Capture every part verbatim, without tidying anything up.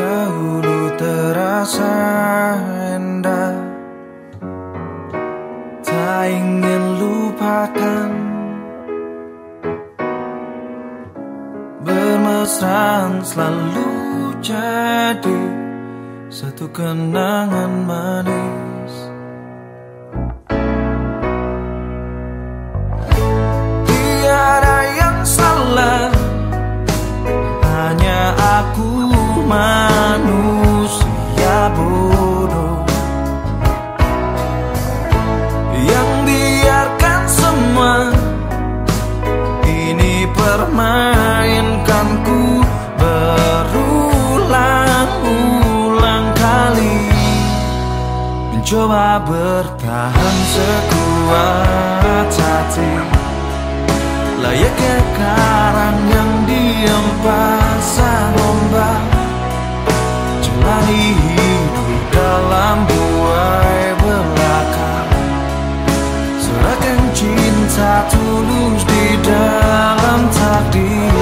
dahulu terasa indah, tak ingin lupakan. Bermesraan selalu jadi satu kenangan manis. Tiada yang salah, hanya aku manusia bodoh yang biarkan semua ini permainkanku berulang-ulang kali, mencoba bertahan sekuat hati, layaknya karang yang diam pasang ombak, jalani hidup dalam buai belaka, serahkan cinta tulus di dalam takdir.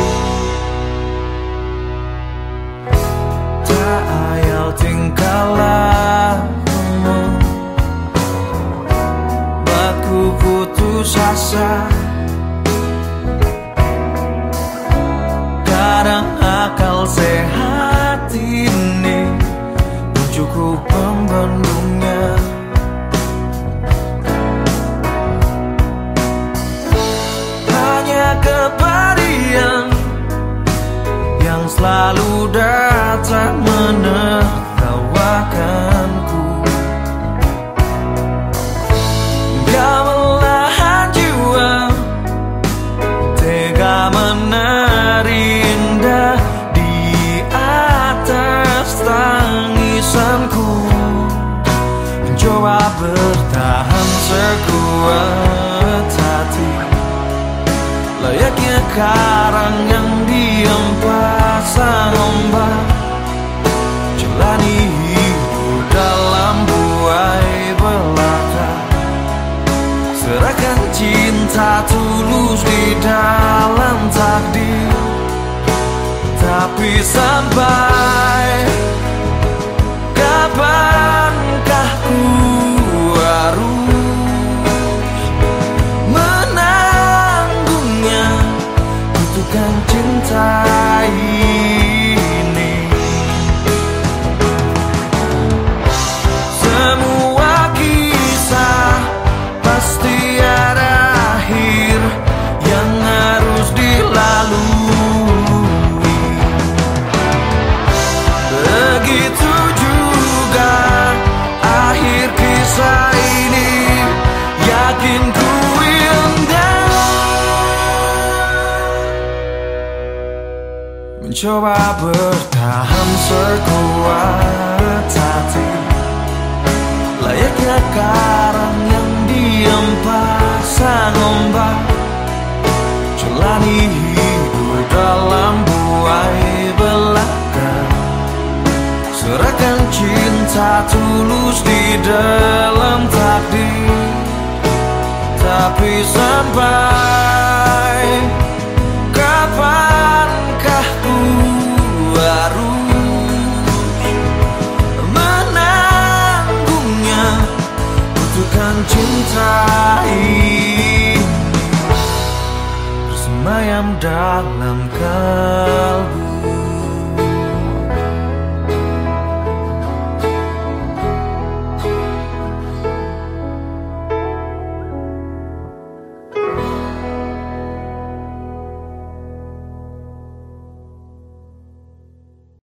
Tak ayal tingkah lakumu, buatku putus asa. Kadang akal sehat ini cukup pembendungnya. Hanya kepedihan yang selalu datang menertawakanku, gamelan jiwa tega menari indah di atas tangisanku, mencoba bertahan sekuat hati, layaknya karang yang diam pasang ombak, jalani hidup dalam buai belaka, serahkan cinta tulus di dalam takdir. Tapi sampai kapankah ku harus menanggungnya, butuhkan cinta ini. Semua kisah pasti ada akhir yang harus dilalui. Begitu juga akhir kisah ini, yakin ku indah. Mencoba bertahan sekuat hati, layaknya karang yang diam pasang ombak, jalani hidup dalam buai belaka, serahkan cinta tulus di dalam takdir. Tapi sampai kapankah ku harus menanggungnya, butuhkan cinta ini bersemayam dalam kalbu.